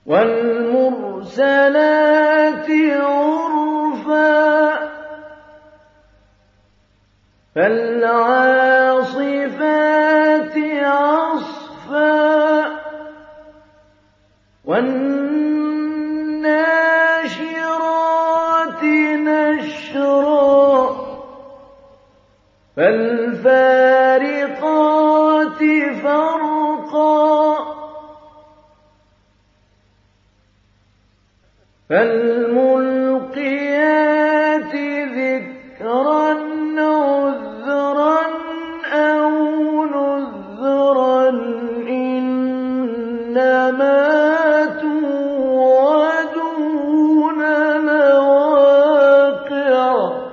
وَالْمُرْسَلَاتِ عُرْفًا فَالْعَاصِفَاتِ عَصْفًا وَالنَّاشِرَاتِ نَشْرًا فَالْفَارِقَاتِ فَرْقًا فَالْمُلْقِيَاتِ ذِكْرًا عُذْرًا أَوْ نُذْرًا إِنَّمَا تُوعَدُونَ لَوَاقِعٌ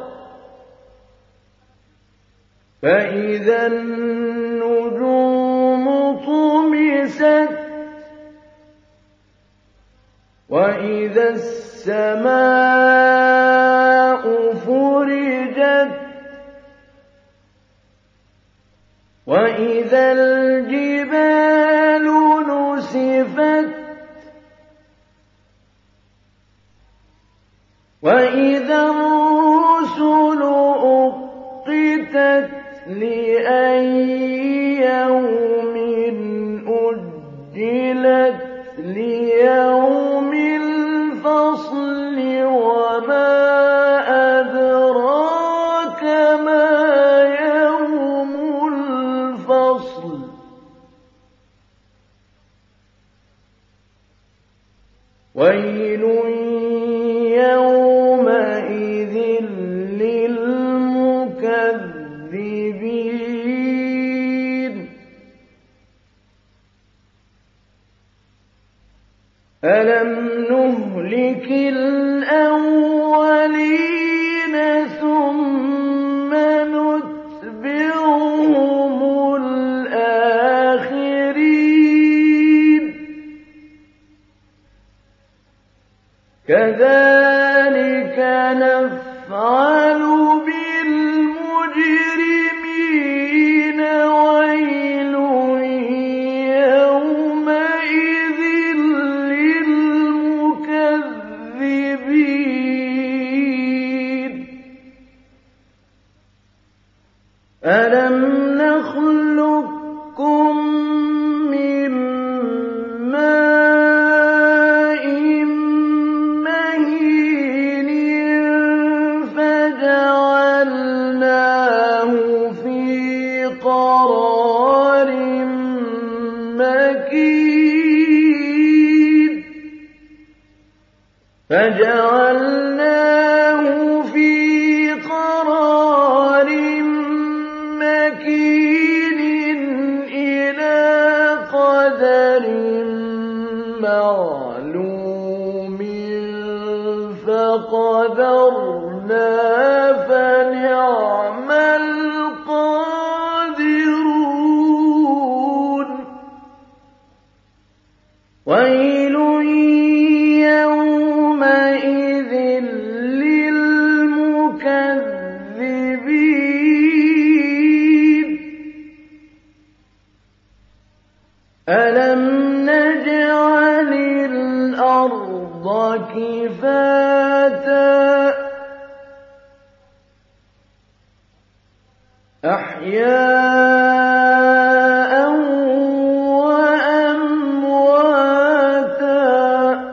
فَإِذَا النُّجُومُ طُمِسَتْ وَإِذَا السَّمَاءُ فُرِجَتْ وَإِذَا الْجِبَالُ نُسِفَتْ وَإِذَا الرُّسُلُ أُقِّتَتْ لِأَيِّ يَوْمٍ أُجِّلَتْ لِيَوْمِ الْفَصْلِ وَمَا أَدْرَاكَ مَا يَوْمُ الْفَصْلِ وَيْلٌ يَوْمَئِذٍ لِّلْمُكَذِّبِينَ أَلَمْ نُهْلِكِ الْأَوَّلِينَ ثُمَّ نُتْبِعُهُمُ الْآخِرِينَ كَذَلِكَ نَفْعَلُ بِالْمُجْرِمِينَ وَيْلٌ يَوْمَئِذٍ لِّلْمُكَذِّبِينَ أَلَمْ نَخْلُقكُّم مِّن مَّاءٍ مَّهِينٍ فَجَعَلْنَاهُ فِي قَرَارٍ مَّكِينٍ إِلَىٰ قَدَرٍ مَّعْلُومٍ فَقَدَرْنَا فَنِعْمَ الْقَادِرُونَ وَيْلٌ يَوْمَئِذٍ لِّلْمُكَذِّبِينَ أَلَمْ نَجْعَلِ الْأَرْضَ كِفَاتًا أَحْيَاءً وَأَمْوَاتًا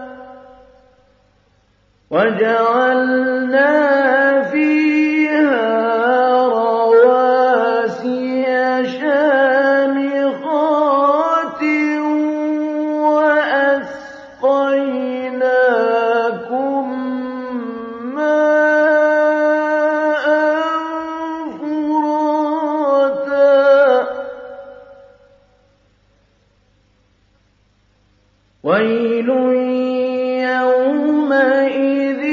وَجَعَلْنَا فِيهَا رَوَاسِيَ شَامِخَاتٍ وَأَسْقَيْنَاكُم مَّاءً فُرَاتًا وَيْلٌ يَوْمَئِذٍ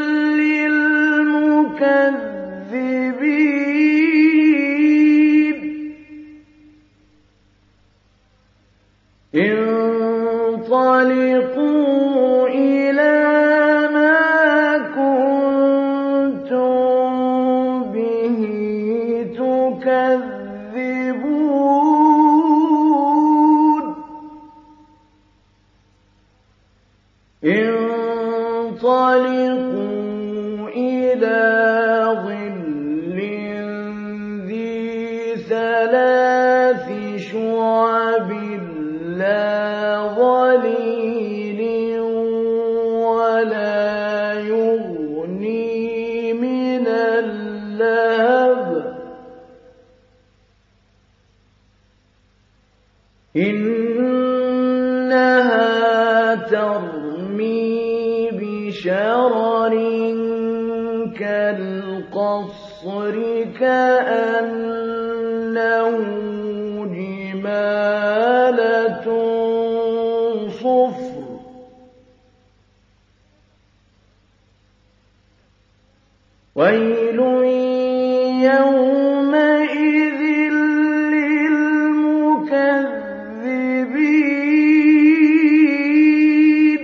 لِّلْمُكَذِّبِينَ انطَلِقُوا إِلَىٰ مَا كُنتُم بِهِ تُكَذِّبُونَ انطلقوا إلى ظل ذي ثلاث شعب لا ظليل ولا يغني من اللهب إنها ترمي بشرر كالقصر كأنه جمالة صفر ويل يومئذ للمكذبين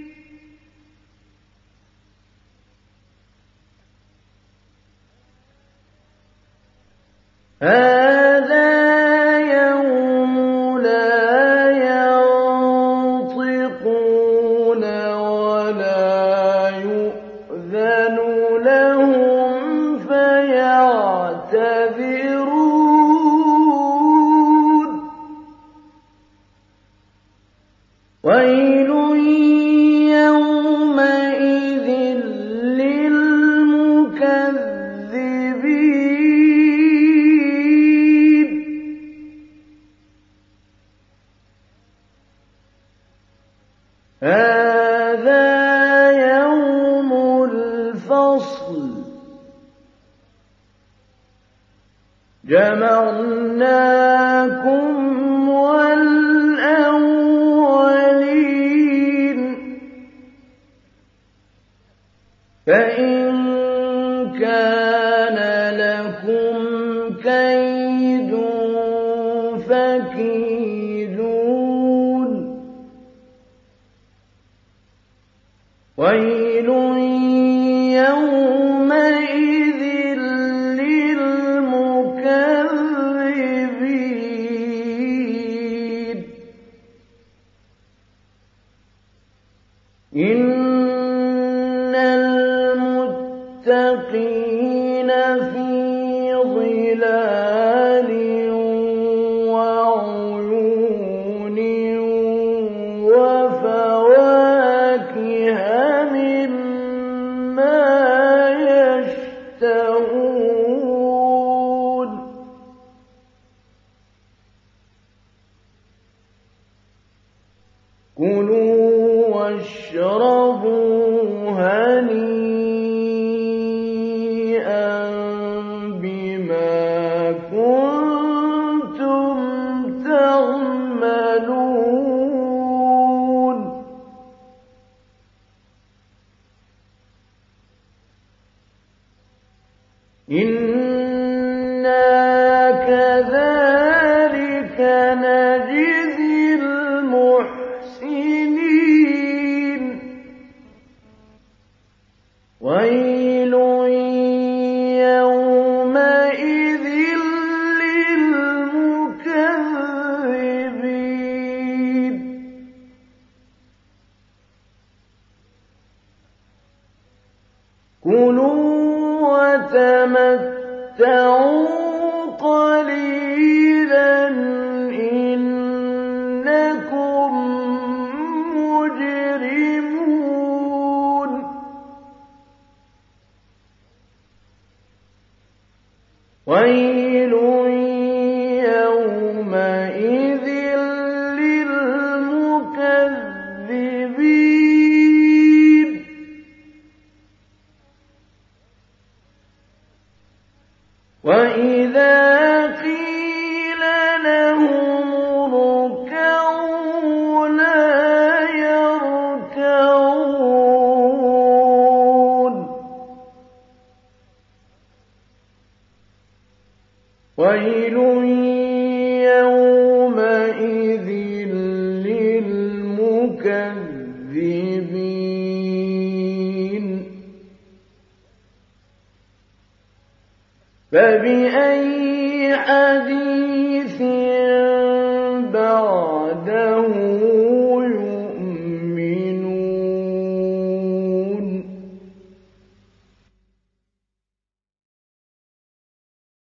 هذا يوم لا ينطقون ولا يؤذن لهم فيعتذرون ويل يومئذ للمكذبين هذا يوم الفصل جمعناكم والأولين فإن كان لكم كيد فكيدون ويل يومئذ للمكذبين إن المتقين في ظلال وعيون وفواكه مما يشتهون كلوا واشربوا هنيئا بما كنتم تعملون إنا كذلك نجزي المحسنين ويل يومئذ للمكذبين كلوا وتمتعوا قليلا إنكم مجرمون ويل يومئذ للمكذبين وإذا قيل لهم اركعوا لا يركعون ويل يومئذ للمكذبين فبأي حديث